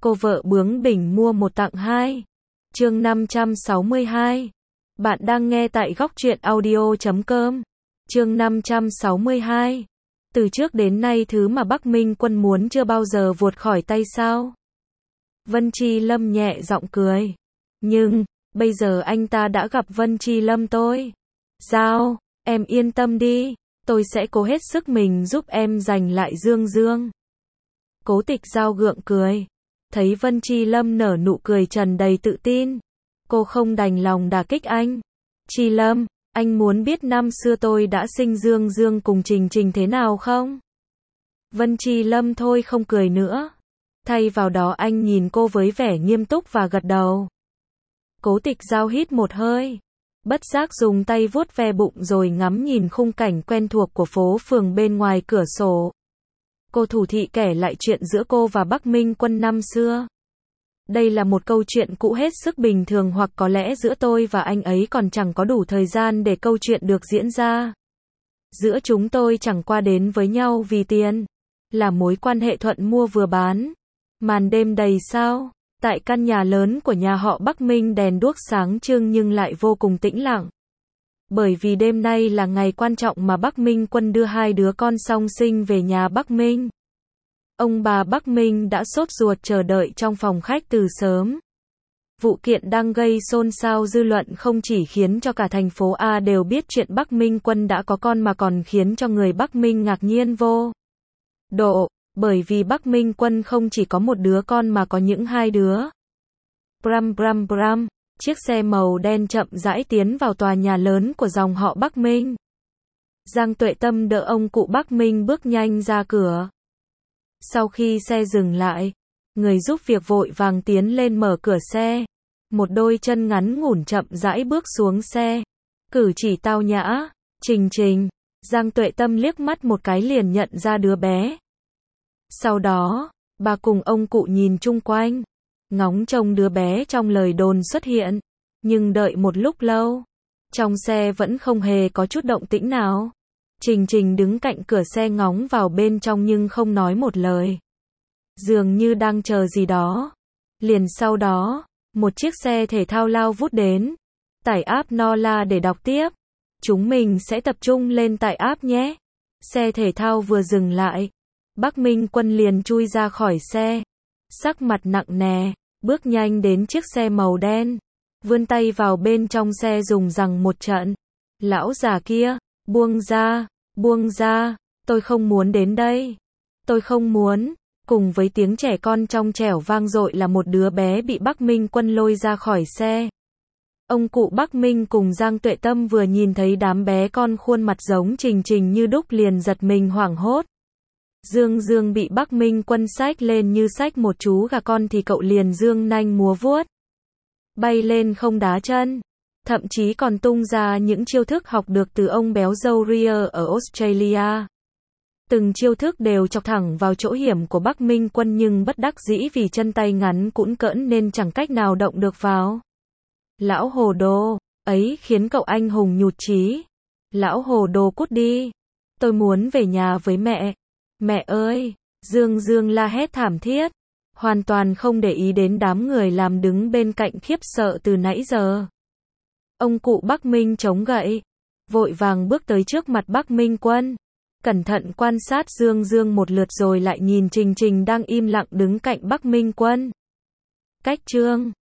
Cô vợ bướng bỉnh mua một tặng hai. Chương 562. Bạn đang nghe tại góc truyện audio.com. Chương 562. Từ trước đến nay thứ mà Bắc Minh Quân muốn chưa bao giờ vụt khỏi tay sao? Vân Chi Lâm nhẹ giọng cười. Nhưng, bây giờ anh ta đã gặp Vân Chi Lâm tôi. Giao, em yên tâm đi, tôi sẽ cố hết sức mình giúp em giành lại Dương Dương. Cố Tịch Giao gượng cười. Thấy Vân Chi Lâm nở nụ cười tràn đầy tự tin, cô không đành lòng đả kích anh. Chi Lâm, anh muốn biết năm xưa tôi đã sinh Dương Dương cùng Trình Trình thế nào không? Vân Chi Lâm thôi không cười nữa. Thay vào đó anh nhìn cô với vẻ nghiêm túc và gật đầu. Cố Tịch Giao hít một hơi, bất giác dùng tay vuốt ve bụng rồi ngắm nhìn khung cảnh quen thuộc của phố phường bên ngoài cửa sổ. Cô thủ thị kể lại chuyện giữa cô và Bắc Minh Quân năm xưa. Đây là một câu chuyện cũ hết sức bình thường, hoặc có lẽ giữa tôi và anh ấy còn chẳng có đủ thời gian để câu chuyện được diễn ra. Giữa chúng tôi chẳng qua đến với nhau vì tiền, là mối quan hệ thuận mua vừa bán. Màn đêm đầy sao, tại căn nhà lớn của nhà họ Bắc Minh đèn đuốc sáng trưng nhưng lại vô cùng tĩnh lặng. Bởi vì đêm nay là ngày quan trọng mà Bắc Minh Quân đưa hai đứa con song sinh về nhà Bắc Minh. Ông bà Bắc Minh đã sốt ruột chờ đợi trong phòng khách từ sớm. Vụ kiện đang gây xôn xao dư luận không chỉ khiến cho cả thành phố A đều biết chuyện Bắc Minh Quân đã có con mà còn khiến cho người Bắc Minh ngạc nhiên vô độ, bởi vì Bắc Minh Quân không chỉ có một đứa con mà có những hai đứa. Bram bram bram, chiếc xe màu đen chậm rãi tiến vào tòa nhà lớn của dòng họ Bắc Minh. Giang Tuệ Tâm đỡ ông cụ Bắc Minh bước nhanh ra cửa. Sau khi xe dừng lại, người giúp việc vội vàng tiến lên mở cửa xe. Một đôi chân ngắn ngủn chậm rãi bước xuống xe. Cử chỉ tao nhã. Trình Trình. Giang Tuệ Tâm liếc mắt một cái liền nhận ra đứa bé. Sau đó, bà cùng ông cụ nhìn chung quanh, ngóng trông đứa bé trong lời đồn xuất hiện. Nhưng đợi một lúc lâu, trong xe vẫn không hề có chút động tĩnh nào. Trình Trình đứng cạnh cửa xe ngóng vào bên trong nhưng không nói một lời, dường như đang chờ gì đó. Liền sau đó, một chiếc xe thể thao lao vút đến. Tải app Nola để đọc tiếp. Chúng mình sẽ tập trung lên tải app nhé. Xe thể thao vừa dừng lại, Bắc Minh Quân liền chui ra khỏi xe, sắc mặt nặng nề, bước nhanh đến chiếc xe màu đen, vươn tay vào bên trong xe dùng rằng một trận. Lão già kia, buông ra, tôi không muốn đến đây. Tôi không muốn. Cùng với tiếng trẻ con trong trẻo vang dội là một đứa bé bị Bắc Minh Quân lôi ra khỏi xe. Ông cụ Bắc Minh cùng Giang Tuệ Tâm vừa nhìn thấy đám bé con khuôn mặt giống Trình Trình như đúc liền giật mình hoảng hốt. Dương Dương bị Bắc Minh Quân xách lên như xách một chú gà con thì cậu liền dương nanh múa vuốt, bay lên không đá chân, thậm chí còn tung ra những chiêu thức học được từ ông béo dâu Ria ở Australia. Từng chiêu thức đều chọc thẳng vào chỗ hiểm của Bắc Minh Quân nhưng bất đắc dĩ vì chân tay ngắn cũn cỡn nên chẳng cách nào động được vào. Lão hồ đồ, ấy khiến cậu anh hùng nhụt chí. Lão hồ đồ cút đi. Tôi muốn về nhà với mẹ. Mẹ ơi! Dương Dương la hét thảm thiết, hoàn toàn không để ý đến đám người làm đứng bên cạnh khiếp sợ từ nãy giờ. Ông cụ Bắc Minh chống gậy, vội vàng bước tới trước mặt Bắc Minh Quân, cẩn thận quan sát Dương Dương một lượt rồi lại nhìn Trình Trình đang im lặng đứng cạnh Bắc Minh Quân. Cách chương